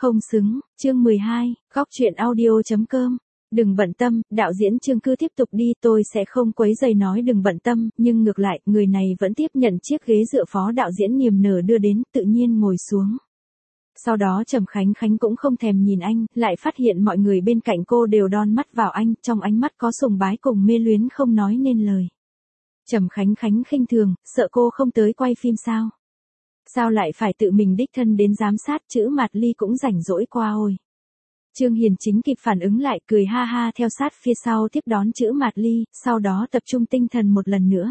Không xứng, chương 12, góc truyện audio.com. Đừng bận tâm, đạo diễn Trương cứ tiếp tục đi, tôi sẽ không quấy rầy nói đừng bận tâm, nhưng ngược lại, người này vẫn tiếp nhận chiếc ghế dựa phó đạo diễn niềm nở đưa đến, tự nhiên ngồi xuống. Sau đó Trầm Khánh Khánh cũng không thèm nhìn anh, lại phát hiện mọi người bên cạnh cô đều đon mắt vào anh, trong ánh mắt có sùng bái cùng mê luyến không nói nên lời. Trầm Khánh Khánh khinh thường, sợ cô không tới quay phim sao? Sao lại phải tự mình đích thân đến giám sát, chữ Mạt Ly cũng rảnh rỗi qua ôi. Trương Hiền Chính kịp phản ứng lại, cười ha ha theo sát phía sau tiếp đón chữ Mạt Ly, sau đó tập trung tinh thần một lần nữa.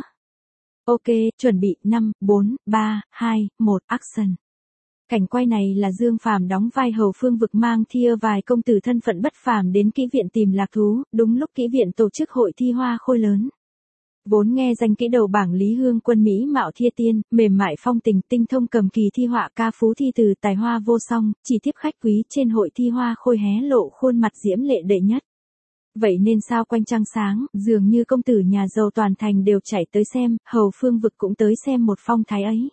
Ok, chuẩn bị, 5, 4, 3, 2, 1, action. Cảnh quay này là Dương Phàm đóng vai Hầu Phương Vực mang Thia vài công tử thân phận bất phàm đến kỹ viện tìm lạc thú, đúng lúc kỹ viện tổ chức hội thi hoa khôi lớn. Vốn nghe danh kỹ đầu bảng Lý Hương Quân mỹ mạo Thia tiên, mềm mại phong tình, tinh thông cầm kỳ thi họa, ca phú thi từ, tài hoa vô song, chỉ tiếp khách quý trên hội thi hoa khôi hé lộ khuôn mặt diễm lệ đệ nhất. Vậy nên sao quanh trăng sáng, dường như công tử nhà giàu toàn thành đều chạy tới xem, Hầu Phương Vực cũng tới xem một phong thái ấy.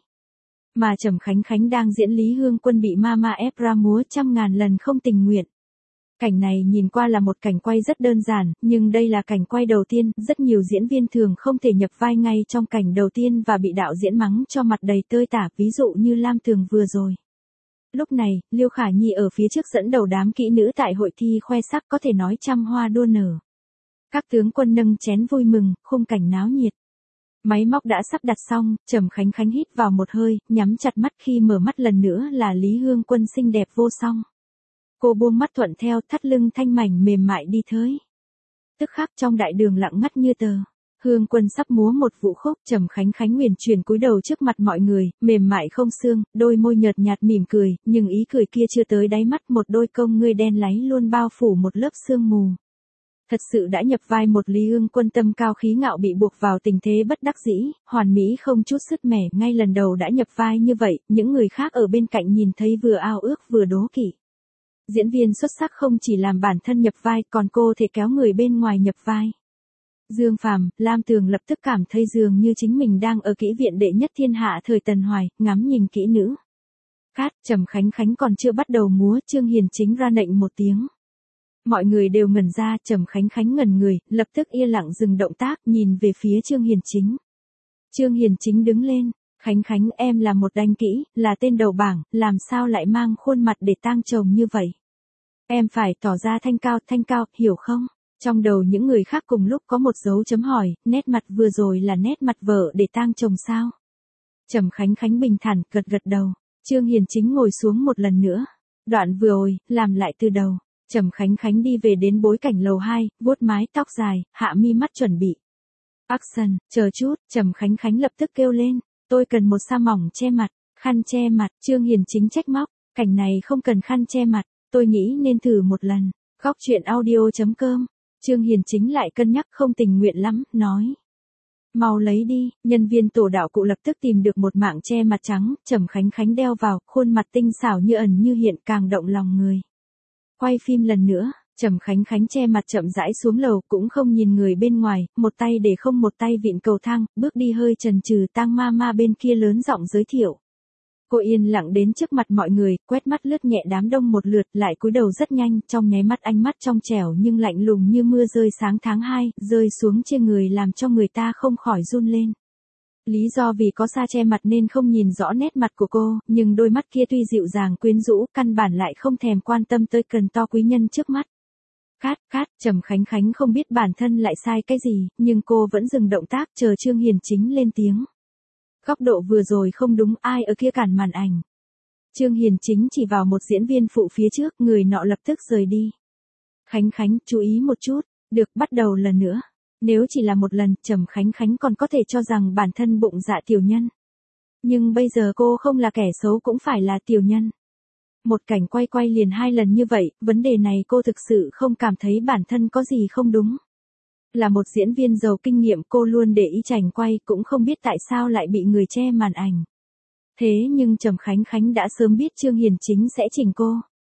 Mà Trầm Khánh Khánh đang diễn Lý Hương Quân bị mama ép ra múa trăm ngàn lần không tình nguyện. Cảnh này nhìn qua là một cảnh quay rất đơn giản, nhưng đây là cảnh quay đầu tiên, rất nhiều diễn viên thường không thể nhập vai ngay trong cảnh đầu tiên và bị đạo diễn mắng cho mặt đầy tơi tả, ví dụ như Lam Tường vừa rồi. Lúc này, Liêu Khả Nhi ở phía trước dẫn đầu đám kỹ nữ tại hội thi khoe sắc, có thể nói trăm hoa đua nở. Các tướng quân nâng chén vui mừng, khung cảnh náo nhiệt. Máy móc đã sắp đặt xong, Trầm Khánh Khánh hít vào một hơi, nhắm chặt mắt, khi mở mắt lần nữa là Lý Hương Quân xinh đẹp vô song. Cô buông mắt thuận theo, thắt lưng thanh mảnh mềm mại đi tới. Tức khắc trong đại đường lặng ngắt như tờ. Hương Quân sắp múa một vũ khúc, Trầm Khánh Khánh huyền chuyển cúi đầu trước mặt mọi người, mềm mại không xương, đôi môi nhợt nhạt mỉm cười, nhưng ý cười kia chưa tới đáy mắt, một đôi công ngươi đen láy luôn bao phủ một lớp sương mù. Thật sự đã nhập vai một Lý Hương Quân tâm cao khí ngạo bị buộc vào tình thế bất đắc dĩ, hoàn mỹ không chút sứt mẻ, ngay lần đầu đã nhập vai như vậy, những người khác ở bên cạnh nhìn thấy vừa ao ước vừa đố kỵ. Diễn viên xuất sắc không chỉ làm bản thân nhập vai, còn cô thể kéo người bên ngoài nhập vai. Dương Phàm, Lam Tường lập tức cảm thấy dường như chính mình đang ở kỹ viện đệ nhất thiên hạ thời Tần Hoài, ngắm nhìn kỹ nữ. Cát, Trầm Khánh Khánh còn chưa bắt đầu múa, Trương Hiền Chính ra lệnh một tiếng. Mọi người đều ngẩn ra, Trầm Khánh Khánh ngẩn người, lập tức yên lặng dừng động tác, nhìn về phía Trương Hiền Chính. Trương Hiền Chính đứng lên, Khánh Khánh em là một đanh kỹ, là tên đầu bảng, làm sao lại mang khuôn mặt để tang chồng như vậy? Em phải tỏ ra thanh cao, hiểu không? Trong đầu những người khác cùng lúc có một dấu chấm hỏi, nét mặt vừa rồi là nét mặt vợ để tang chồng sao? Trầm Khánh Khánh bình thản, gật đầu. Trương Hiền Chính ngồi xuống một lần nữa. Đoạn vừa rồi, làm lại từ đầu. Trầm Khánh Khánh đi về đến bối cảnh lầu 2, vuốt mái tóc dài, hạ mi mắt chuẩn bị. Action, chờ chút, Trầm Khánh Khánh lập tức kêu lên, tôi cần một sa mỏng che mặt, khăn che mặt, Trương Hiền Chính trách móc, cảnh này không cần khăn che mặt, tôi nghĩ nên thử một lần. Góc truyện audio.com. Trương Hiền Chính lại cân nhắc không tình nguyện lắm, nói. Mau lấy đi, nhân viên tổ đạo cụ lập tức tìm được một mảng che mặt trắng, Trầm Khánh Khánh đeo vào, khuôn mặt tinh xảo như ẩn như hiện, càng động lòng người. Quay phim lần nữa, Trầm Khánh Khánh che mặt chậm rãi xuống lầu, cũng không nhìn người bên ngoài, một tay để không một tay vịn cầu thang, bước đi hơi chần chừ, Tang Mama bên kia lớn giọng giới thiệu. Cô yên lặng đến trước mặt mọi người, quét mắt lướt nhẹ đám đông một lượt, lại cúi đầu rất nhanh, trong nháy mắt ánh mắt trong trẻo nhưng lạnh lùng như mưa rơi sáng tháng 2, rơi xuống trên người làm cho người ta không khỏi run lên. Lý do vì có sa che mặt nên không nhìn rõ nét mặt của cô, nhưng đôi mắt kia tuy dịu dàng quyến rũ, căn bản lại không thèm quan tâm tới cần to quý nhân trước mắt. Cát, Trầm Khánh Khánh không biết bản thân lại sai cái gì, nhưng cô vẫn dừng động tác chờ Trương Hiền Chính lên tiếng. Góc độ vừa rồi không đúng, ai ở kia cản màn ảnh. Trương Hiền Chính chỉ vào một diễn viên phụ phía trước, người nọ lập tức rời đi. Khánh, chú ý một chút, được, bắt đầu lần nữa. Nếu chỉ là một lần, Trầm Khánh Khánh còn có thể cho rằng bản thân bụng dạ tiểu nhân. Nhưng bây giờ cô không là kẻ xấu cũng phải là tiểu nhân. Một cảnh quay liền 2 lần như vậy, vấn đề này cô thực sự không cảm thấy bản thân có gì không đúng. Là một diễn viên giàu kinh nghiệm, cô luôn để ý cảnh quay, cũng không biết tại sao lại bị người che màn ảnh. Thế nhưng Trầm Khánh Khánh đã sớm biết Trương Hiền Chính sẽ chỉnh cô.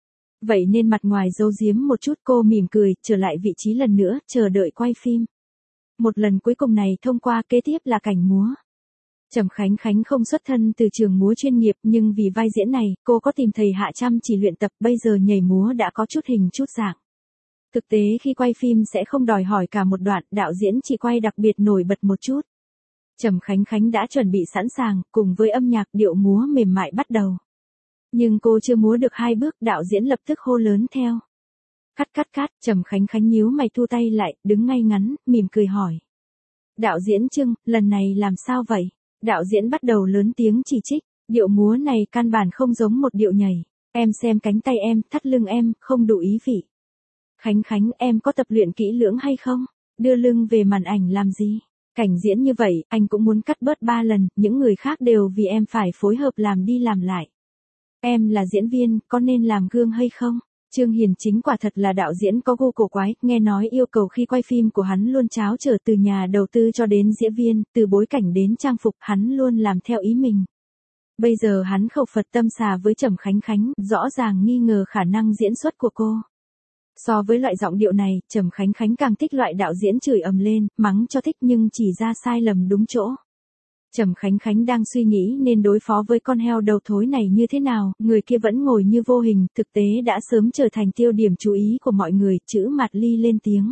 Vậy nên mặt ngoài giấu giếm một chút, cô mỉm cười, trở lại vị trí lần nữa, chờ đợi quay phim. Một lần cuối cùng này thông qua, kế tiếp là cảnh múa. Trầm Khánh Khánh không xuất thân từ trường múa chuyên nghiệp nhưng vì vai diễn này, cô có tìm thầy hạ chăm chỉ luyện tập, bây giờ nhảy múa đã có chút hình chút dạng. Thực tế khi quay phim sẽ không đòi hỏi cả một đoạn, đạo diễn chỉ quay đặc biệt nổi bật một chút. Trầm Khánh Khánh đã chuẩn bị sẵn sàng, cùng với âm nhạc điệu múa mềm mại bắt đầu. Nhưng cô chưa múa được 2 bước, đạo diễn lập tức hô lớn theo. Cắt, Trầm Khánh Khánh nhíu mày thu tay lại, đứng ngay ngắn, mỉm cười hỏi. Đạo diễn Trương, lần này làm sao vậy? Đạo diễn bắt đầu lớn tiếng chỉ trích, điệu múa này căn bản không giống một điệu nhảy. Em xem cánh tay em, thắt lưng em, không đủ ý vị. Khánh Khánh, em có tập luyện kỹ lưỡng hay không? Đưa lưng về màn ảnh làm gì? Cảnh diễn như vậy, anh cũng muốn cắt bớt 3 lần, những người khác đều vì em phải phối hợp làm đi làm lại. Em là diễn viên, có nên làm gương hay không? Trương Hiền Chính quả thật là đạo diễn có gu cổ quái, nghe nói yêu cầu khi quay phim của hắn luôn tráo trở từ nhà đầu tư cho đến diễn viên, từ bối cảnh đến trang phục, hắn luôn làm theo ý mình. Bây giờ hắn khẩu Phật tâm xà với Trầm Khánh Khánh, rõ ràng nghi ngờ khả năng diễn xuất của cô. So với loại giọng điệu này, Trầm Khánh Khánh càng thích loại đạo diễn chửi ầm lên, mắng cho thích nhưng chỉ ra sai lầm đúng chỗ. Trầm Khánh Khánh đang suy nghĩ nên đối phó với con heo đầu thối này như thế nào, người kia vẫn ngồi như vô hình, thực tế đã sớm trở thành tiêu điểm chú ý của mọi người, chữ Mạt Ly lên tiếng.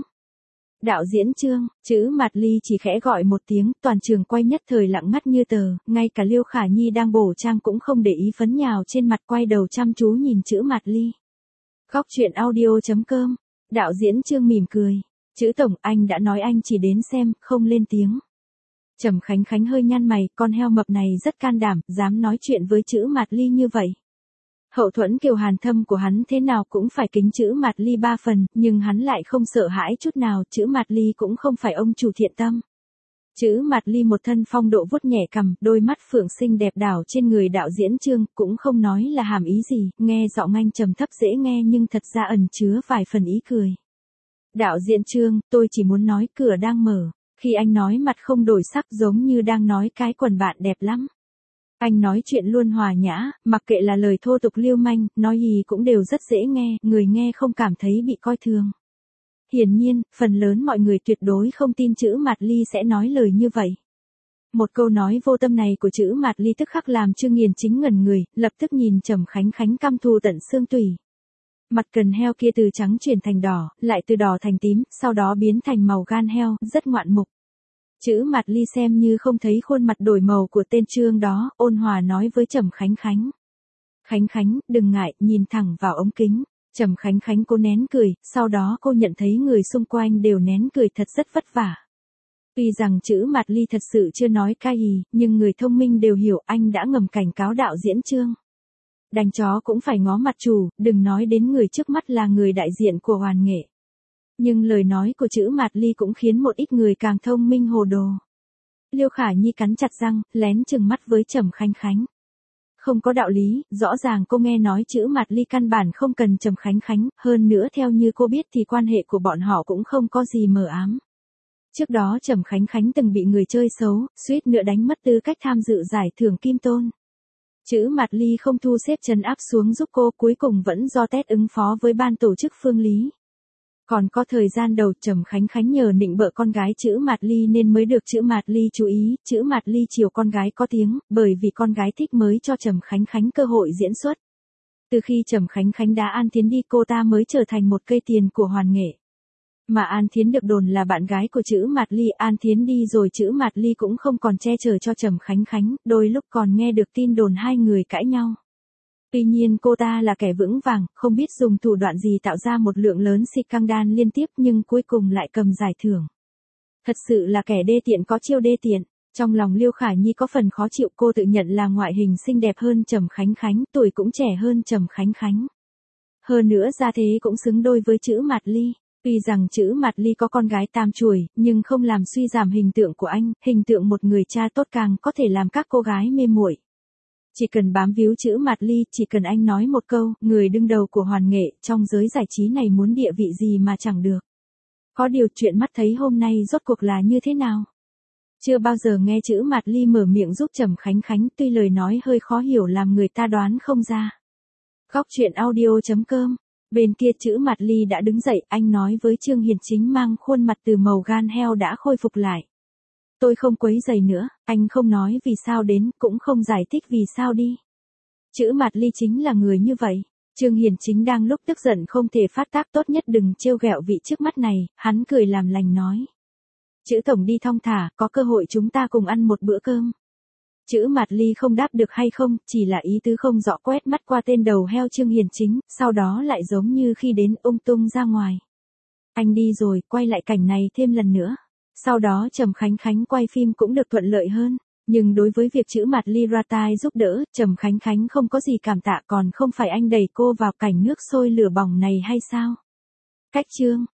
Đạo diễn Trương, chữ Mạt Ly chỉ khẽ gọi một tiếng, toàn trường quay nhất thời lặng ngắt như tờ, ngay cả Liêu Khả Nhi đang bổ trang cũng không để ý phấn nhào trên mặt, quay đầu chăm chú nhìn chữ Mạt Ly. Góc truyện audio.com, đạo diễn Trương mỉm cười. Chữ tổng, anh đã nói anh chỉ đến xem, không lên tiếng. Trầm Khánh Khánh hơi nhăn mày, con heo mập này rất can đảm, dám nói chuyện với chữ Mạt Ly như vậy. Hậu thuẫn kiều hàn thâm của hắn thế nào cũng phải kính chữ Mạt Ly 3 phần, nhưng hắn lại không sợ hãi chút nào, chữ Mạt Ly cũng không phải ông chủ thiện tâm. Chữ Mạt Ly một thân phong độ vuốt nhẹ cằm, đôi mắt phượng xinh đẹp đảo trên người đạo diễn Trương, cũng không nói là hàm ý gì, nghe giọng anh trầm thấp dễ nghe nhưng thật ra ẩn chứa vài phần ý cười. Đạo diễn Trương, tôi chỉ muốn nói cửa đang mở. Khi anh nói mặt không đổi sắc giống như đang nói cái quần bạn đẹp lắm. Anh nói chuyện luôn hòa nhã, mặc kệ là lời thô tục lưu manh, nói gì cũng đều rất dễ nghe, người nghe không cảm thấy bị coi thường. Hiển nhiên, phần lớn mọi người tuyệt đối không tin chữ Mạt Ly sẽ nói lời như vậy. Một câu nói vô tâm này của chữ Mạt Ly tức khắc làm Trương Hiền Chính ngẩn người, lập tức nhìn Trầm Khánh Khánh căm thù tận xương tủy. Mặt cần heo kia từ trắng chuyển thành đỏ, lại từ đỏ thành tím, sau đó biến thành màu gan heo, rất ngoạn mục. Chữ Mạt Ly xem như không thấy khuôn mặt đổi màu của tên Trương đó, ôn hòa nói với Trầm Khánh Khánh. Khánh Khánh, đừng ngại, nhìn thẳng vào ống kính. Trầm Khánh Khánh cô nén cười, sau đó cô nhận thấy người xung quanh đều nén cười thật rất vất vả. Tuy rằng chữ Mạt Ly thật sự chưa nói cái gì, nhưng người thông minh đều hiểu anh đã ngầm cảnh cáo đạo diễn Trương. Đánh chó cũng phải ngó mặt chủ, đừng nói đến người trước mắt là người đại diện của hoàn nghệ. Nhưng lời nói của chữ Mạt Ly cũng khiến một ít người càng thông minh hồ đồ. Liêu Khả Nhi cắn chặt răng, lén chừng mắt với Trầm Khánh Khánh. Không có đạo lý, rõ ràng cô nghe nói chữ Mạt Ly căn bản không cần Trầm Khánh Khánh, hơn nữa theo như cô biết thì quan hệ của bọn họ cũng không có gì mờ ám. Trước đó Trầm Khánh Khánh từng bị người chơi xấu, suýt nữa đánh mất tư cách tham dự giải thưởng Kim Tôn. Chữ Mạt Ly không thu xếp trấn áp xuống giúp cô, cuối cùng vẫn do tét ứng phó với ban tổ chức Phương Lý. Còn có thời gian đầu Trầm Khánh Khánh nhờ nịnh bợ con gái chữ Mạt Ly nên mới được chữ Mạt Ly chú ý, chữ Mạt Ly chiều con gái có tiếng, bởi vì con gái thích mới cho Trầm Khánh Khánh cơ hội diễn xuất. Từ khi Trầm Khánh Khánh đá An Thiến đi cô ta mới trở thành một cây tiền của hoàn nghệ. Mà An Thiến được đồn là bạn gái của chữ Mạt Ly, An Thiến đi rồi chữ Mạt Ly cũng không còn che chở cho Trầm Khánh Khánh, đôi lúc còn nghe được tin đồn hai người cãi nhau. Tuy nhiên cô ta là kẻ vững vàng, không biết dùng thủ đoạn gì tạo ra một lượng lớn scandal liên tiếp nhưng cuối cùng lại cầm giải thưởng. Thật sự là kẻ đê tiện có chiêu đê tiện. Trong lòng Liêu Khả Nhi có phần khó chịu, cô tự nhận là ngoại hình xinh đẹp hơn Trầm Khánh Khánh, tuổi cũng trẻ hơn Trầm Khánh Khánh. Hơn nữa gia thế cũng xứng đôi với chữ Mạt Ly. Tuy rằng chữ Mạt Ly có con gái tam chuồi, nhưng không làm suy giảm hình tượng của anh, hình tượng một người cha tốt càng có thể làm các cô gái mê muội. Chỉ cần bám víu chữ Mạt Ly, chỉ cần anh nói một câu, người đứng đầu của hoàn nghệ, trong giới giải trí này muốn địa vị gì mà chẳng được. Có điều chuyện mắt thấy hôm nay rốt cuộc là như thế nào? Chưa bao giờ nghe chữ Mạt Ly mở miệng giúp Trầm Khánh Khánh, tuy lời nói hơi khó hiểu làm người ta đoán không ra. Góc truyện audio.com. Bên kia chữ Mạt Ly đã đứng dậy, anh nói với Trương Hiền Chính mang khuôn mặt từ màu gan heo đã khôi phục lại. Tôi không quấy rầy nữa, anh không nói vì sao đến, cũng không giải thích vì sao đi. Chữ Mạt Ly chính là người như vậy. Trương Hiền chính đang lúc tức giận không thể phát tác, tốt nhất đừng trêu ghẹo vị trước mắt này, hắn cười làm lành nói. Chữ tổng đi thong thả, có cơ hội chúng ta cùng ăn một bữa cơm. Chữ Mạt Ly không đáp được hay không, chỉ là ý tứ không rõ, quét mắt qua tên đầu heo Trương Hiền chính, sau đó lại giống như khi đến ung tung ra ngoài. Anh đi rồi, quay lại cảnh này thêm lần nữa. Sau đó Trầm Khánh Khánh quay phim cũng được thuận lợi hơn. Nhưng đối với việc chữ Mạt Ly ra tay giúp đỡ, Trầm Khánh Khánh không có gì cảm tạ, còn không phải anh đẩy cô vào cảnh nước sôi lửa bỏng này hay sao? Cách chương